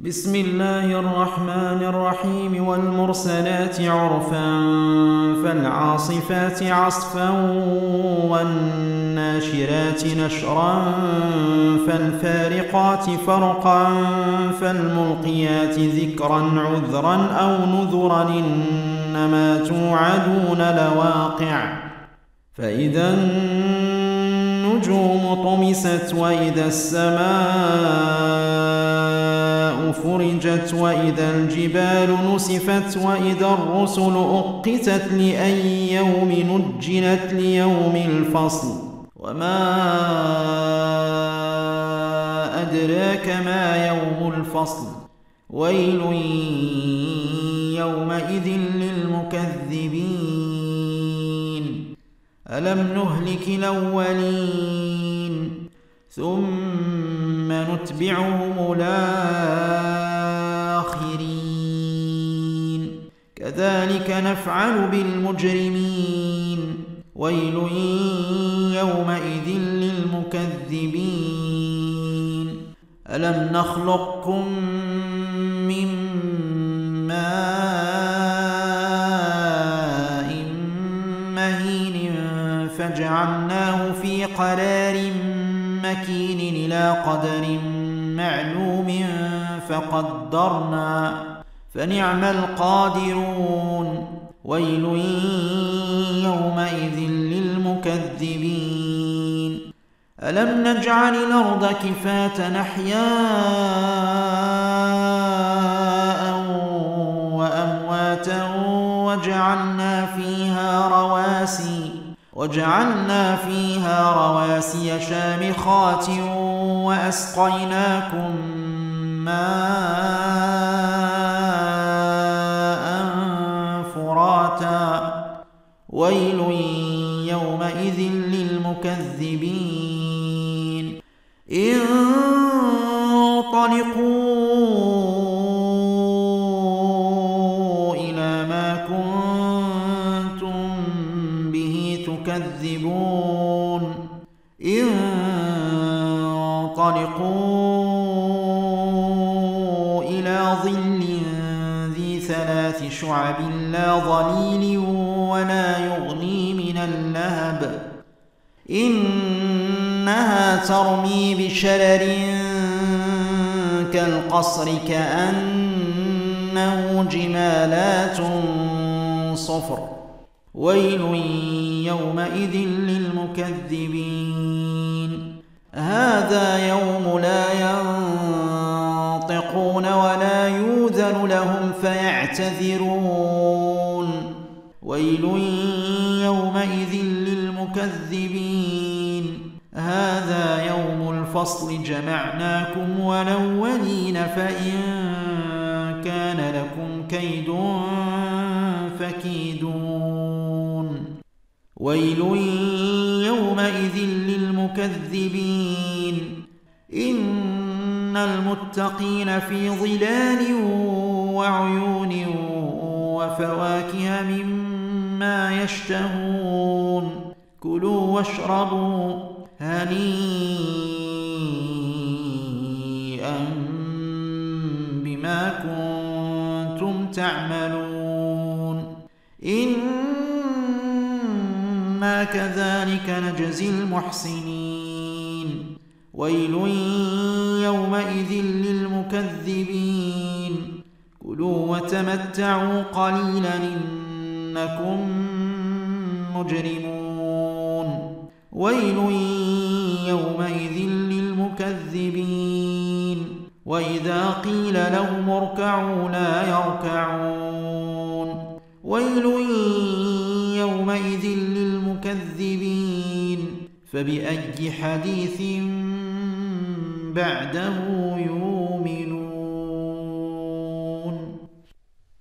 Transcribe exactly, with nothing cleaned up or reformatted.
بسم الله الرحمن الرحيم والمرسلات عرفا فالعاصفات عصفا والناشرات نشرا فالفارقات فرقا فالملقيات ذكرا عذرا أو نذرا إنما توعدون لواقع فإذا النجوم طمست وإذا السماء فرجت وإذا الجبال نسفت وإذا الرسل أقتت لأي يوم نجلت ليوم الفصل وما أدراك ما يوم الفصل ويل يومئذ للمكذبين ألم نهلك الأولين ثم نتبعهم الآخرين كذلك نفعل بالمجرمين ويل يومئذ للمكذبين ألم نخلقكم من ماء مهين فجعلناه في قرار مكين إلى قدر معلوم فقدرنا فنعم القادرون ويل يومئذ للمكذبين ألم نجعل الأرض كفاة أحياء وأمواتا وجعلنا فيها رواسي وجعلنا فيها رواسي شامخات وأسقيناكم ماء فراتا ويل يومئذ للمكذبين انطلقوا إلى ما كنتم به تكذبون انطلقوا إلى ظل ذي ثلاث شعب لا ظليل ولا يغني من اللهب إنها ترمي بشرر كالقصر كأنه جمالات صفر ويل يومئذ للمكذبين هذا يوم لا ينطقون ولا يؤذن لهم فيعتذرون ويل يومئذ للمكذبين هذا يوم الفصل جمعناكم والأولين فإن كان لكم كيد فكيدون ويل يومئذ للمكذبين إن المتقين في ظلال وعيون وفواكه مما يشتهون كلوا واشربوا هنيئا بما كنتم تعملون إنا كذلك نجزي المحسنين ويل يومئذ للمكذبين كلوا وتمتعوا قليلا إنكم مجرمون ويل يومئذ للمكذبين وإذا قيل لهم اركعوا لا يركعون ويل يومئذ للمكذبين فبأي حديث بعده يؤمنون